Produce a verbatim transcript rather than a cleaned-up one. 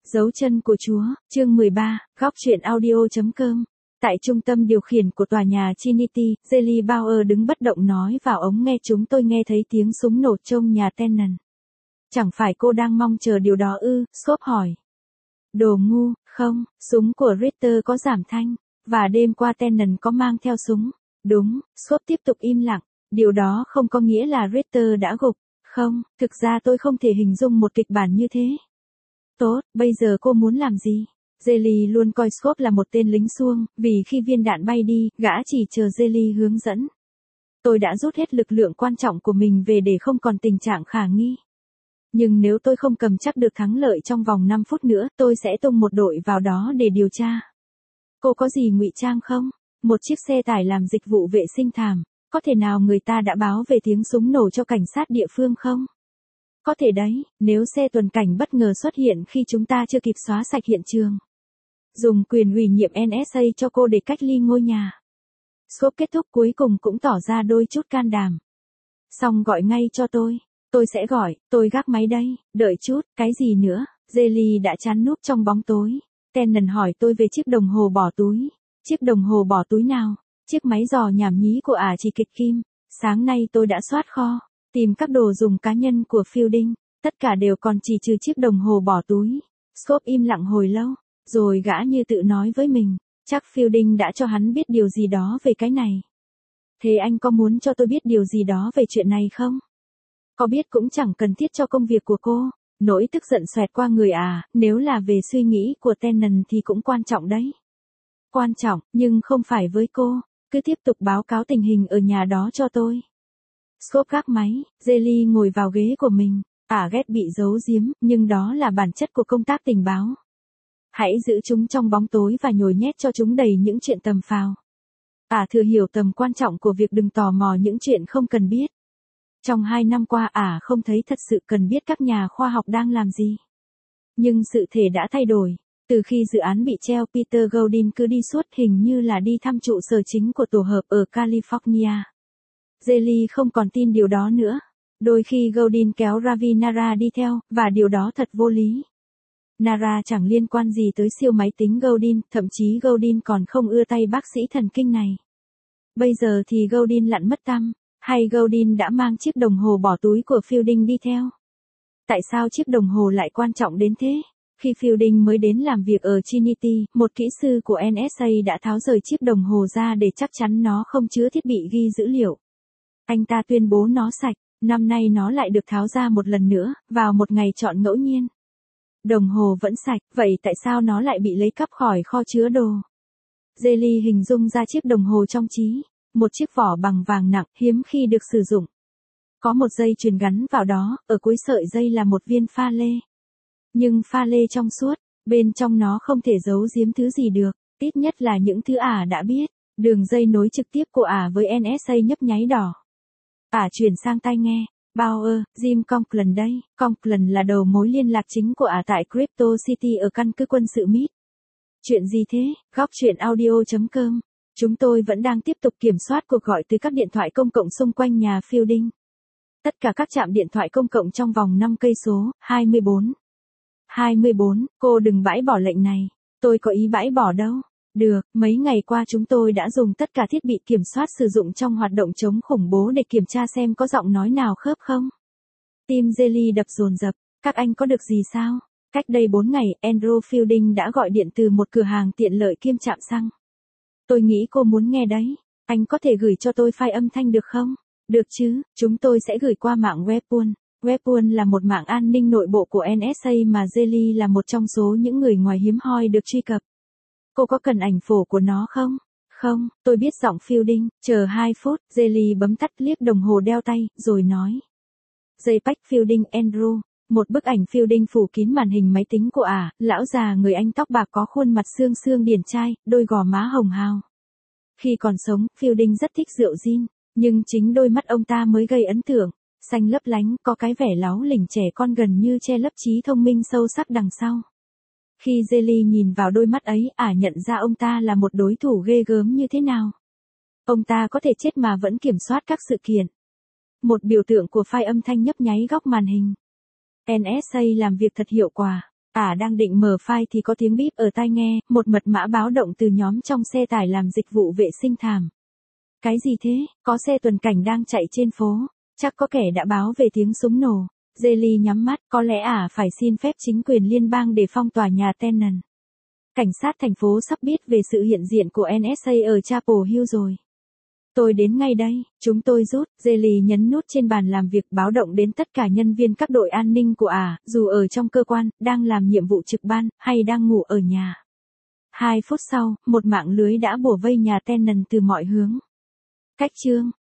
Dấu chân của Chúa, chương mười ba, góc truyện audio.com. Tại trung tâm điều khiển của tòa nhà Trinity, Jelly Bauer đứng bất động nói vào ống nghe chúng tôi nghe thấy tiếng súng nổ trong nhà Tennant. Chẳng phải cô đang mong chờ điều đó ư, Scott hỏi. Đồ ngu, không, súng của Richter có giảm thanh, và đêm qua Tennant có mang theo súng. Đúng, Scott tiếp tục im lặng, điều đó không có nghĩa là Richter đã gục. Không, thực ra tôi không thể hình dung một kịch bản như thế. Tốt, bây giờ cô muốn làm gì? Jelly luôn coi Scott là một tên lính xuông, vì khi viên đạn bay đi, gã chỉ chờ Jelly hướng dẫn. Tôi đã rút hết lực lượng quan trọng của mình về để không còn tình trạng khả nghi. Nhưng nếu tôi không cầm chắc được thắng lợi trong vòng năm phút nữa, tôi sẽ tung một đội vào đó để điều tra. Cô có gì ngụy trang không? Một chiếc xe tải làm dịch vụ vệ sinh thảm. Có thể nào người ta đã báo về tiếng súng nổ cho cảnh sát địa phương không? Có thể đấy, nếu xe tuần cảnh bất ngờ xuất hiện khi chúng ta chưa kịp xóa sạch hiện trường. Dùng quyền ủy nhiệm en ét a cho cô để cách ly ngôi nhà. Scott kết thúc cuối cùng cũng tỏ ra đôi chút can đảm. Xong gọi ngay cho tôi. Tôi sẽ gọi, tôi gác máy đây, đợi chút, cái gì nữa? Jelly đã chán núp trong bóng tối. Tennant hỏi tôi về chiếc đồng hồ bỏ túi. Chiếc đồng hồ bỏ túi nào? Chiếc máy dò nhảm nhí của ả chỉ kịch kim. Sáng nay tôi đã soát kho, tìm các đồ dùng cá nhân của Fielding, tất cả đều còn chỉ trừ chiếc đồng hồ bỏ túi. Scott im lặng hồi lâu, rồi gã như tự nói với mình, chắc Fielding đã cho hắn biết điều gì đó về cái này. Thế anh có muốn cho tôi biết điều gì đó về chuyện này không? Có biết cũng chẳng cần thiết cho công việc của cô. Nỗi tức giận xoẹt qua người à, nếu là về suy nghĩ của Tennant thì cũng quan trọng đấy. Quan trọng, nhưng không phải với cô. Cứ tiếp tục báo cáo tình hình ở nhà đó cho tôi. Scott gác máy, Jelly ngồi vào ghế của mình. Ả ghét bị giấu giếm, nhưng đó là bản chất của công tác tình báo. Hãy giữ chúng trong bóng tối và nhồi nhét cho chúng đầy những chuyện tầm phào. Ả thừa hiểu tầm quan trọng của việc đừng tò mò những chuyện không cần biết. Trong hai năm qua Ả không thấy thật sự cần biết các nhà khoa học đang làm gì. Nhưng sự thể đã thay đổi. Từ khi dự án bị treo, Peter Godin cứ đi suốt hình như là đi thăm trụ sở chính của tổ hợp ở California. Jelly không còn tin điều đó nữa. Đôi khi Godin kéo Ravi Nara đi theo, và điều đó thật vô lý. Nara chẳng liên quan gì tới siêu máy tính Godin, thậm chí Godin còn không ưa tay bác sĩ thần kinh này. Bây giờ thì Godin lặn mất tăm, hay Godin đã mang chiếc đồng hồ bỏ túi của Fielding đi theo? Tại sao chiếc đồng hồ lại quan trọng đến thế? Khi Fielding mới đến làm việc ở Trinity, một kỹ sư của en ét a đã tháo rời chiếc đồng hồ ra để chắc chắn nó không chứa thiết bị ghi dữ liệu. Anh ta tuyên bố nó sạch, năm nay nó lại được tháo ra một lần nữa, vào một ngày chọn ngẫu nhiên. Đồng hồ vẫn sạch, vậy tại sao nó lại bị lấy cắp khỏi kho chứa đồ? Jelly hình dung ra chiếc đồng hồ trong trí, một chiếc vỏ bằng vàng nặng, hiếm khi được sử dụng. Có một dây chuyền gắn vào đó, ở cuối sợi dây là một viên pha lê. Nhưng pha lê trong suốt, bên trong nó không thể giấu giếm thứ gì được, ít nhất là những thứ Ả đã biết. Đường dây nối trực tiếp của Ả với en ét a nhấp nháy đỏ. Ả chuyển sang tai nghe. Bauer, Jim Conklin đây. Conklin là đầu mối liên lạc chính của Ả tại Crypto City ở căn cứ quân sự Mít. Chuyện gì thế? Góc truyện audio.com. Chúng tôi vẫn đang tiếp tục kiểm soát cuộc gọi từ các điện thoại công cộng xung quanh nhà Fielding. Tất cả các trạm điện thoại công cộng trong vòng năm cây số, hai mươi bốn. hai mươi bốn, cô đừng bãi bỏ lệnh này. Tôi có ý bãi bỏ đâu. Được, mấy ngày qua chúng tôi đã dùng tất cả thiết bị kiểm soát sử dụng trong hoạt động chống khủng bố để kiểm tra xem có giọng nói nào khớp không. Tim Jelly đập dồn dập, các anh có được gì sao? Cách đây bốn ngày, Andrew Fielding đã gọi điện từ một cửa hàng tiện lợi kiêm trạm xăng. Tôi nghĩ cô muốn nghe đấy. Anh có thể gửi cho tôi file âm thanh được không? Được chứ, chúng tôi sẽ gửi qua mạng Webpool. Webpool là một mạng an ninh nội bộ của en ét a mà Jelly là một trong số những người ngoài hiếm hoi được truy cập. Cô có cần ảnh phổ của nó không? Không, tôi biết giọng Fielding. Chờ hai phút, Jelly bấm tắt liếc đồng hồ đeo tay, rồi nói. JPEG Fielding Andrew. Một bức ảnh Fielding phủ kín màn hình máy tính của Ả, lão già người Anh tóc bạc có khuôn mặt xương xương điển trai, đôi gò má hồng hào. Khi còn sống, Fielding rất thích rượu gin, nhưng chính đôi mắt ông ta mới gây ấn tượng. Xanh lấp lánh, có cái vẻ láu lỉnh trẻ con gần như che lấp trí thông minh sâu sắc đằng sau. Khi Jelly nhìn vào đôi mắt ấy, Ả nhận ra ông ta là một đối thủ ghê gớm như thế nào. Ông ta có thể chết mà vẫn kiểm soát các sự kiện. Một biểu tượng của file âm thanh nhấp nháy góc màn hình. en ét a làm việc thật hiệu quả. À đang định mở file thì có tiếng bíp ở tai nghe, một mật mã báo động từ nhóm trong xe tải làm dịch vụ vệ sinh thảm. Cái gì thế, có xe tuần cảnh đang chạy trên phố, chắc có kẻ đã báo về tiếng súng nổ. Jelly nhắm mắt, có lẽ à phải xin phép chính quyền liên bang để phong tòa nhà Tennant. Cảnh sát thành phố sắp biết về sự hiện diện của en ét a ở Chapel Hill rồi. Tôi đến ngay đây, chúng tôi rút, Jelly nhấn nút trên bàn làm việc báo động đến tất cả nhân viên các đội an ninh của ả, dù ở trong cơ quan, đang làm nhiệm vụ trực ban, hay đang ngủ ở nhà. Hai phút sau, một mạng lưới đã bủa vây nhà Tennant từ mọi hướng. Cách chương